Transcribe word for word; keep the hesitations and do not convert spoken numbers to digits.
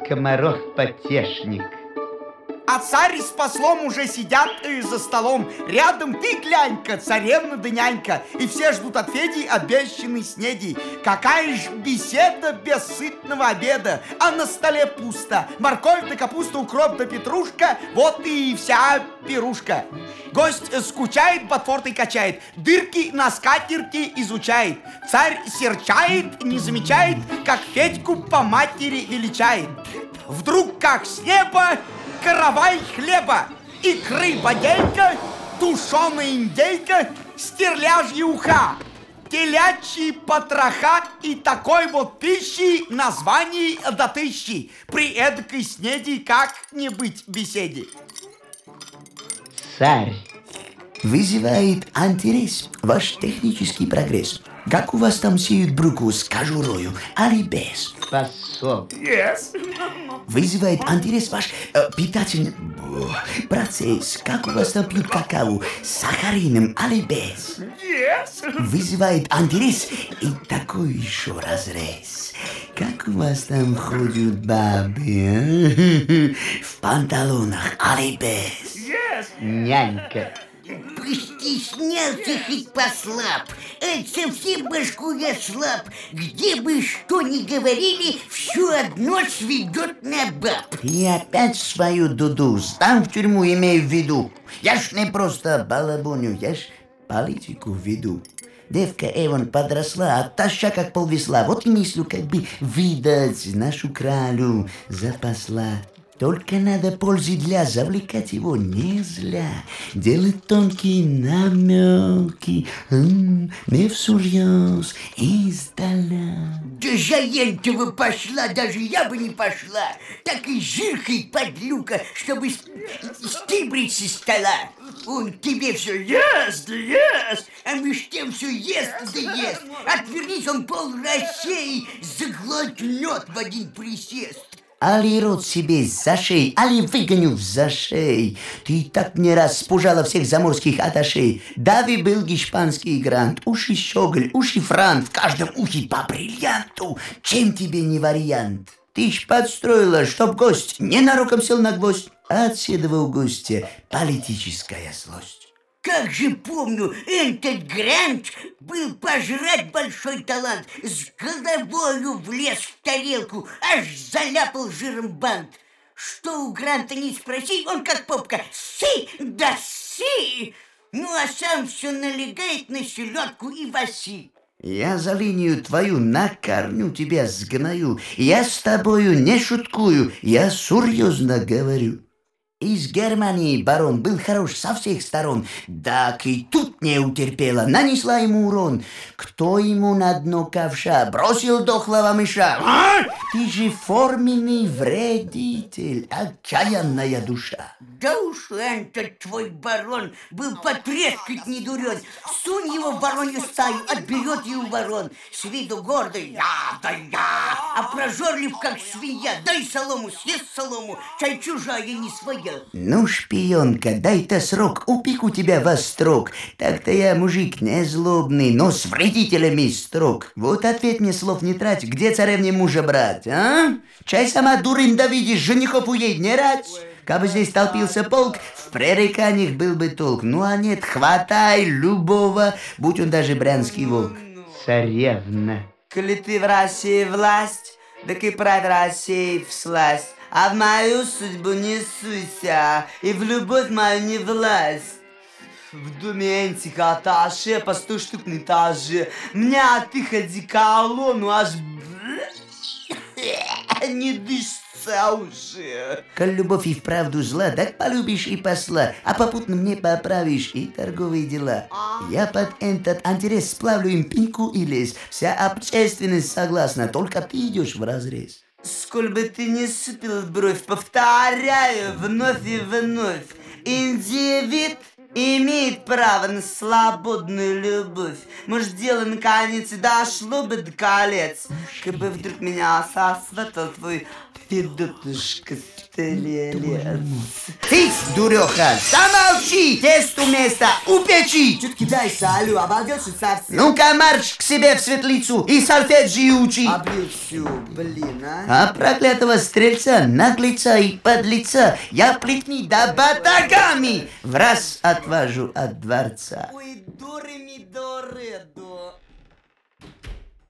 скоморох-потешник. А царь с послом уже сидят э, за столом. Рядом ты глянь-ка, царевна да нянька. И все ждут от Феди обещанной снеди. Какая ж беседа без сытного обеда. А на столе пусто. Морковь да капуста, укроп да петрушка. Вот и вся пирушка. Гость скучает, ботфортой качает. Дырки на скатерти изучает. Царь серчает, не замечает, как Федьку по матери величает. Вдруг как с неба каравай хлеба, икры бодейка, тушеная индейка, стерляжьи уха, телячьи потроха и такой вот пищи названий до тысячи. При эдакой снеди как не быть беседе. Царь. Вызывает интерес ваш технический прогресс. Как у вас там сеют брюкву с кожурою, али без? Посол. Yes. Вызывает интерес ваш э, питательный процесс. Как у вас там пьют какао с сахарином, али без? Yes. Вызывает интерес и такой еще разрез. Как у вас там ходят бабы, а? В панталонах, али без? Yes. Нянька. Постеснялся хоть послаб, а совсем башку я слаб. Где бы что ни говорили, все одно сведет на баб. И опять свою дуду сдам в тюрьму, имею в виду. Я ж не просто балабоню, я ж политику веду. Девка Эван подросла, а таща как полвесла. Вот и мыслю, как бы видать нашу кралю за посла. Только надо пользы для завлекать его не зля. Делать тонкие намеки, м, не всерьез, издаля. Да за Ентова пошла, даже я бы не пошла. Так и жиркой подлюка, чтобы с- стибрить со стола. Он тебе все ест да ест, а меж тем все ест да ест. Отвернись, он пол России заглотнет в один присест. Али рот себе за шеей, али выгоню в зашей. Ты и так не раз спужала всех заморских аташей. Дави был гешпанский грант, уши щеголь, уши франт, в каждом ухе по бриллианту. Чем тебе не вариант? Ты ж подстроила, чтоб гость ненароком сел на гвоздь, а от седого гостя политическая злость. Как же помню, этот грант был пожрать большой талант. С головою влез в тарелку, аж заляпал жиром бант. Что у гранта не спроси, он как попка си да си. Ну а сам все налегает на селедку и васи. Я за линию твою на корню тебя сгною. Я с тобою не шуткую, я серьезно говорю. Из Германии барон был хорош со всех сторон, так и тут не утерпела, нанесла ему урон. Кто ему на дно ковша бросил дохлого мыша? А? Ты же форменный вредитель, отчаянная душа. Да уж этот твой барон был потрескать не дурен. Сунь его в воронью стаю, отберет ее ворон. С виду гордый, я, да я, а прожорлив как свинья. Дай солому, съест солому, чай чужая не своя. Ну, шпионка, дай-то срок, упеку тебя во строк. Так-то я мужик не злобный, но с вредителями строг. Вот ответь мне, слов не трать, где царевне мужа брать, а? Чай сама дурым да видишь, женихов у ей не рать. Кабы здесь толпился полк, в пререканиях был бы толк. Ну а нет, хватай любого, будь он даже брянский волк. Царевна. Коли ты в России власть, так и прать России всласть. А в мою судьбу не суйся, и в любовь мою не власть. В доме антикаташе по сто штук на этаже. Меня от их одеколону аж не дышится уже. Коль любовь и вправду зла, так полюбишь и посла, а попутно мне поправишь и торговые дела. Я под этот интерес сплавлю им пеньку и лес. Вся общественность согласна, только ты идешь вразрез. Сколь бы ты не супил бровь, повторяю вновь и вновь. Индивид имеет право на свободную любовь. Может, дело наконец и дошло бы до колец, как бы вдруг меня сосватал твой Федотушка Стрелец. Ты, дуреха, замолчи! Тесту место у печи! Чё ты кидаешься, алло, обалдел, что совсем? Ну-ка, марш к себе в светлицу и сольфеджио учи! Облил всё, блин, а? А проклятого стрельца, наглеца и подлеца я плетни да батагами в раз отвожу от дворца. Ой, дуры ми дуры, до.